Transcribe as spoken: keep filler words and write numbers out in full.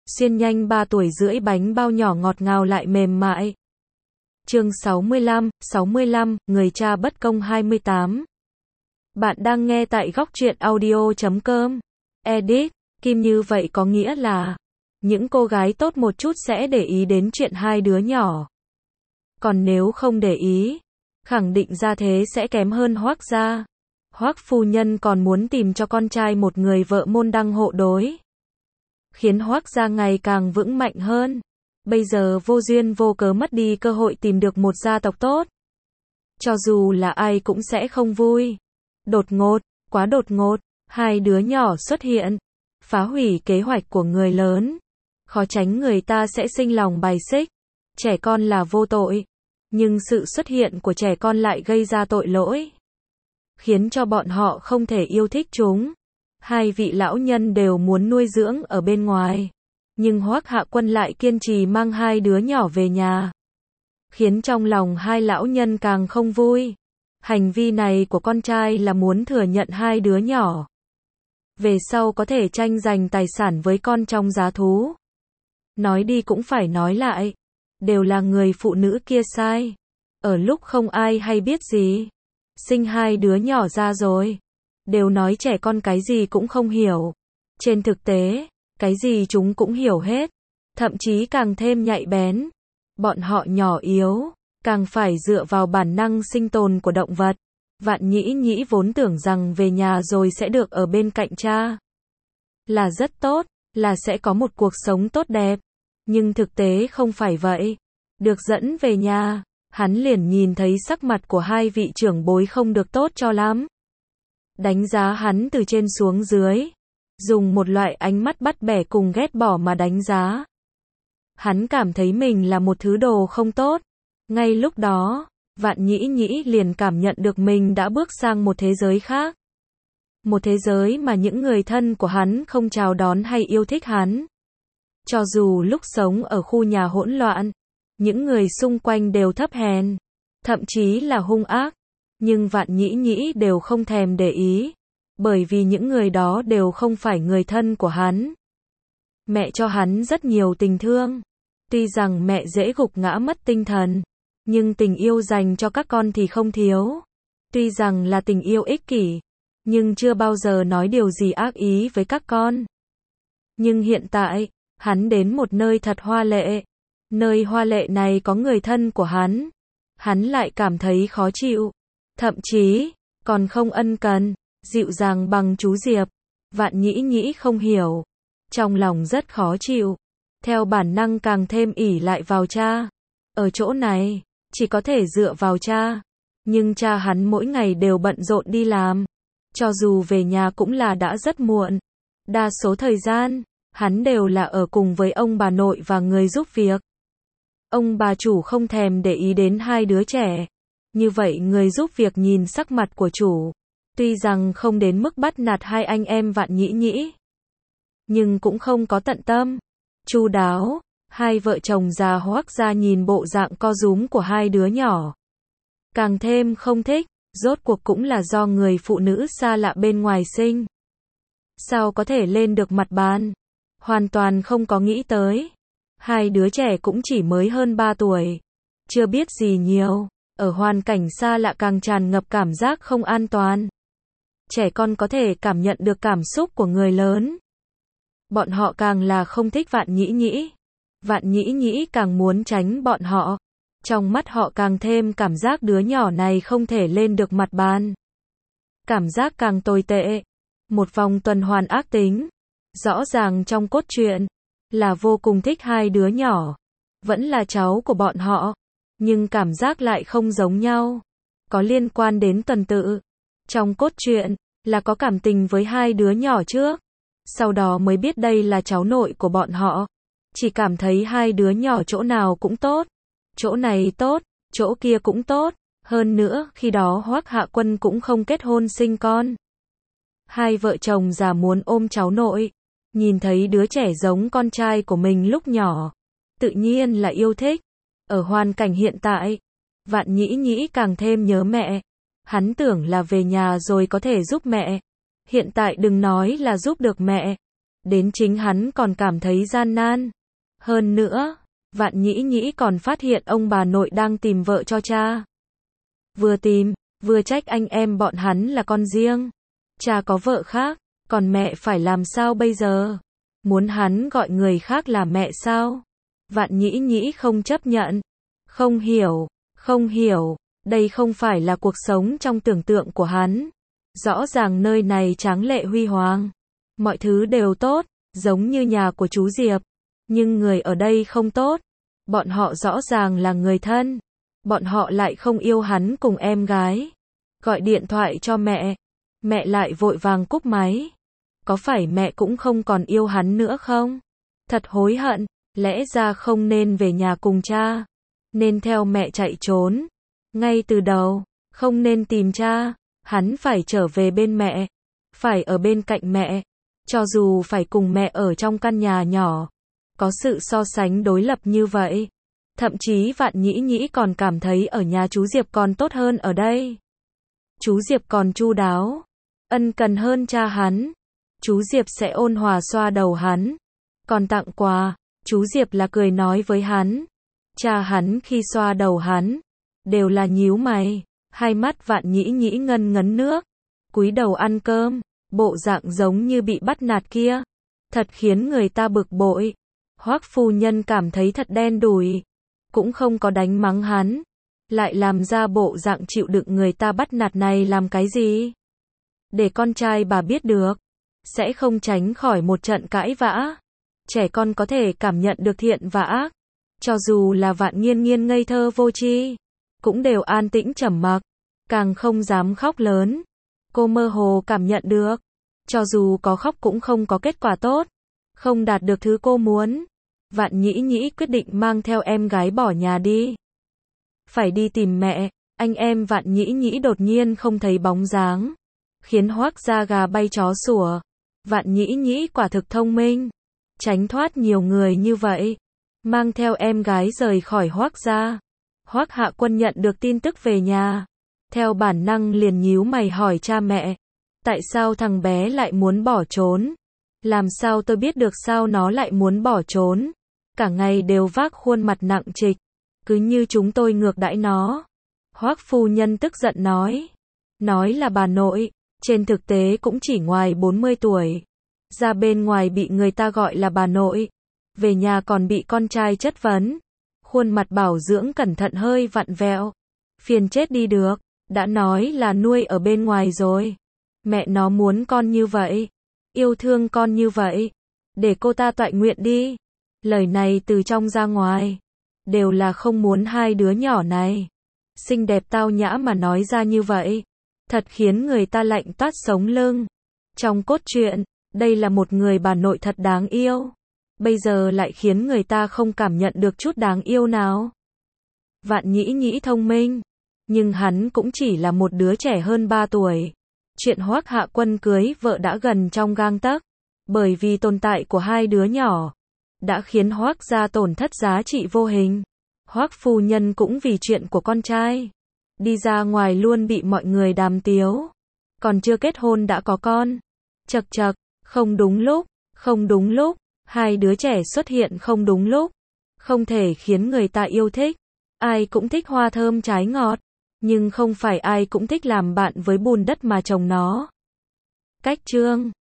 xiên nhanh ba tuổi rưỡi bánh bao nhỏ ngọt ngào lại mềm mại. Chương sáu mươi lăm, sáu mươi lăm, người cha bất công hai mươi tám. Bạn đang nghe tại góc truyện audio chấm com. Edit, Kim như vậy có nghĩa là những cô gái tốt một chút sẽ để ý đến chuyện hai đứa nhỏ. Còn nếu không để ý, khẳng định gia thế sẽ kém hơn Hoác gia. Hoác phu nhân còn muốn tìm cho con trai một người vợ môn đăng hộ đối, khiến Hoác gia ngày càng vững mạnh hơn. Bây giờ vô duyên vô cớ mất đi cơ hội tìm được một gia tộc tốt. Cho dù là ai cũng sẽ không vui. Đột ngột, quá đột ngột, hai đứa nhỏ xuất hiện, phá hủy kế hoạch của người lớn. Khó tránh người ta sẽ sinh lòng bài xích. Trẻ con là vô tội, nhưng sự xuất hiện của trẻ con lại gây ra tội lỗi, khiến cho bọn họ không thể yêu thích chúng. Hai vị lão nhân đều muốn nuôi dưỡng ở bên ngoài, nhưng Hoác Hạ Quân lại kiên trì mang hai đứa nhỏ về nhà, khiến trong lòng hai lão nhân càng không vui. Hành vi này của con trai là muốn thừa nhận hai đứa nhỏ về sau có thể tranh giành tài sản với con trong giá thú. Nói đi cũng phải nói lại, đều là người phụ nữ kia sai. Ở lúc không ai hay biết gì, sinh hai đứa nhỏ ra rồi, đều nói trẻ con cái gì cũng không hiểu. Trên thực tế, cái gì chúng cũng hiểu hết, thậm chí càng thêm nhạy bén. Bọn họ nhỏ yếu, càng phải dựa vào bản năng sinh tồn của động vật. Vạn Nhĩ Nhĩ vốn tưởng rằng về nhà rồi sẽ được ở bên cạnh cha, là rất tốt, là sẽ có một cuộc sống tốt đẹp. Nhưng thực tế không phải vậy. Được dẫn về nhà, hắn liền nhìn thấy sắc mặt của hai vị trưởng bối không được tốt cho lắm. Đánh giá hắn từ trên xuống dưới, dùng một loại ánh mắt bắt bẻ cùng ghét bỏ mà đánh giá. Hắn cảm thấy mình là một thứ đồ không tốt. Ngay lúc đó, Vạn Nhĩ Nhĩ liền cảm nhận được mình đã bước sang một thế giới khác. Một thế giới mà những người thân của hắn không chào đón hay yêu thích hắn. Cho dù lúc sống ở khu nhà hỗn loạn, những người xung quanh đều thấp hèn, thậm chí là hung ác, nhưng Vạn Nhĩ Nhĩ đều không thèm để ý, bởi vì những người đó đều không phải người thân của hắn. Mẹ cho hắn rất nhiều tình thương, tuy rằng mẹ dễ gục ngã mất tinh thần, nhưng tình yêu dành cho các con thì không thiếu. Tuy rằng là tình yêu ích kỷ, nhưng chưa bao giờ nói điều gì ác ý với các con. Nhưng hiện tại, hắn đến một nơi thật hoa lệ. Nơi hoa lệ này có người thân của hắn. Hắn lại cảm thấy khó chịu. Thậm chí, còn không ân cần, dịu dàng bằng chú Diệp. Vạn Nhĩ Nhĩ không hiểu. Trong lòng rất khó chịu. Theo bản năng càng thêm ỷ lại vào cha. Ở chỗ này, chỉ có thể dựa vào cha. Nhưng cha hắn mỗi ngày đều bận rộn đi làm. Cho dù về nhà cũng là đã rất muộn. Đa số thời gian, hắn đều là ở cùng với ông bà nội và người giúp việc. Ông bà chủ không thèm để ý đến hai đứa trẻ. Như vậy người giúp việc nhìn sắc mặt của chủ, tuy rằng không đến mức bắt nạt hai anh em Vạn Nhĩ Nhĩ, nhưng cũng không có tận tâm, chu đáo. Hai vợ chồng già Hoác gia nhìn bộ dạng co rúm của hai đứa nhỏ, càng thêm không thích. Rốt cuộc cũng là do người phụ nữ xa lạ bên ngoài sinh, sao có thể lên được mặt bàn. Hoàn toàn không có nghĩ tới. Hai đứa trẻ cũng chỉ mới hơn ba tuổi, chưa biết gì nhiều. Ở hoàn cảnh xa lạ càng tràn ngập cảm giác không an toàn. Trẻ con có thể cảm nhận được cảm xúc của người lớn. Bọn họ càng là không thích Vạn Nhĩ Nhĩ. Vạn Nhĩ Nhĩ càng muốn tránh bọn họ. Trong mắt họ càng thêm cảm giác đứa nhỏ này không thể lên được mặt bàn. Cảm giác càng tồi tệ. Một vòng tuần hoàn ác tính. Rõ ràng trong cốt truyện là vô cùng thích hai đứa nhỏ, vẫn là cháu của bọn họ, nhưng cảm giác lại không giống nhau. Có liên quan đến tuần tự. Trong cốt truyện là có cảm tình với hai đứa nhỏ trước, sau đó mới biết đây là cháu nội của bọn họ. Chỉ cảm thấy hai đứa nhỏ chỗ nào cũng tốt, chỗ này tốt, chỗ kia cũng tốt. Hơn nữa, khi đó Hoác Hạ Quân cũng không kết hôn sinh con. Hai vợ chồng già muốn ôm cháu nội, nhìn thấy đứa trẻ giống con trai của mình lúc nhỏ, tự nhiên là yêu thích. Ở hoàn cảnh hiện tại, Vạn Nhĩ Nhĩ càng thêm nhớ mẹ. Hắn tưởng là về nhà rồi có thể giúp mẹ. Hiện tại đừng nói là giúp được mẹ, đến chính hắn còn cảm thấy gian nan. Hơn nữa, Vạn Nhĩ Nhĩ còn phát hiện ông bà nội đang tìm vợ cho cha. Vừa tìm, vừa trách anh em bọn hắn là con riêng. Cha có vợ khác, còn mẹ phải làm sao bây giờ? Muốn hắn gọi người khác là mẹ sao? Vạn Nhĩ Nhĩ không chấp nhận. Không hiểu, không hiểu, đây không phải là cuộc sống trong tưởng tượng của hắn. Rõ ràng nơi này tráng lệ huy hoàng. Mọi thứ đều tốt, giống như nhà của chú Diệp. Nhưng người ở đây không tốt. Bọn họ rõ ràng là người thân. Bọn họ lại không yêu hắn cùng em gái. Gọi điện thoại cho mẹ. Mẹ lại vội vàng cúp máy. Có phải mẹ cũng không còn yêu hắn nữa không? Thật hối hận, lẽ ra không nên về nhà cùng cha. Nên theo mẹ chạy trốn. Ngay từ đầu, không nên tìm cha. Hắn phải trở về bên mẹ. Phải ở bên cạnh mẹ. Cho dù phải cùng mẹ ở trong căn nhà nhỏ. Có sự so sánh đối lập như vậy. Thậm chí Vạn Nhĩ Nhĩ còn cảm thấy ở nhà chú Diệp còn tốt hơn ở đây. Chú Diệp còn chu đáo, ân cần hơn cha hắn. Chú Diệp sẽ ôn hòa xoa đầu hắn. Còn tặng quà, chú Diệp là cười nói với hắn. Cha hắn khi xoa đầu hắn, đều là nhíu mày. Hai mắt Vạn Nhĩ Nhĩ ngân ngấn nước. Cúi đầu ăn cơm, bộ dạng giống như bị bắt nạt kia. Thật khiến người ta bực bội. Hoắc phu nhân cảm thấy thật đen đủi. Cũng không có đánh mắng hắn. Lại làm ra bộ dạng chịu đựng người ta bắt nạt này làm cái gì? Để con trai bà biết được. Sẽ không tránh khỏi một trận cãi vã. Trẻ con có thể cảm nhận được thiện và ác. Cho dù là Vạn Nghiên Nghiên ngây thơ vô tri, cũng đều an tĩnh trầm mặc. Càng không dám khóc lớn. Cô mơ hồ cảm nhận được. Cho dù có khóc cũng không có kết quả tốt. Không đạt được thứ cô muốn. Vạn Nhĩ Nhĩ quyết định mang theo em gái bỏ nhà đi. Phải đi tìm mẹ. Anh em Vạn Nhĩ Nhĩ đột nhiên không thấy bóng dáng. Khiến Hoắc da gà bay chó sủa. Vạn Nhĩ Nhĩ quả thực thông minh. Tránh thoát nhiều người như vậy. Mang theo em gái rời khỏi Hoắc gia. Hoắc Hạ Quân nhận được tin tức về nhà. Theo bản năng liền nhíu mày hỏi cha mẹ. Tại sao thằng bé lại muốn bỏ trốn? Làm sao tôi biết được sao nó lại muốn bỏ trốn? Cả ngày đều vác khuôn mặt nặng trịch. Cứ như chúng tôi ngược đãi nó. Hoắc phu nhân tức giận nói. Nói là bà nội. Trên thực tế cũng chỉ ngoài bốn mươi tuổi. Ra bên ngoài bị người ta gọi là bà nội. Về nhà còn bị con trai chất vấn. Khuôn mặt bảo dưỡng cẩn thận hơi vặn vẹo. Phiền chết đi được. Đã nói là nuôi ở bên ngoài rồi. Mẹ nó muốn con như vậy. Yêu thương con như vậy. Để cô ta toại nguyện đi. Lời này từ trong ra ngoài. Đều là không muốn hai đứa nhỏ này. Xinh đẹp tao nhã mà nói ra như vậy. Thật khiến người ta lạnh toát sống lưng. Trong cốt truyện, đây là một người bà nội thật đáng yêu. Bây giờ lại khiến người ta không cảm nhận được chút đáng yêu nào. Vạn Nhĩ Nhĩ thông minh. Nhưng hắn cũng chỉ là một đứa trẻ hơn ba tuổi. Chuyện Hoắc Hạ Quân cưới vợ đã gần trong gang tấc. Bởi vì tồn tại của hai đứa nhỏ. Đã khiến Hoắc gia tổn thất giá trị vô hình. Hoắc phu nhân cũng vì chuyện của con trai. Đi ra ngoài luôn bị mọi người đàm tiếu. Còn chưa kết hôn đã có con. Chật chật, không đúng lúc, không đúng lúc. Hai đứa trẻ xuất hiện không đúng lúc. Không thể khiến người ta yêu thích. Ai cũng thích hoa thơm trái ngọt. Nhưng không phải ai cũng thích làm bạn với bùn đất mà trồng nó. Cách chương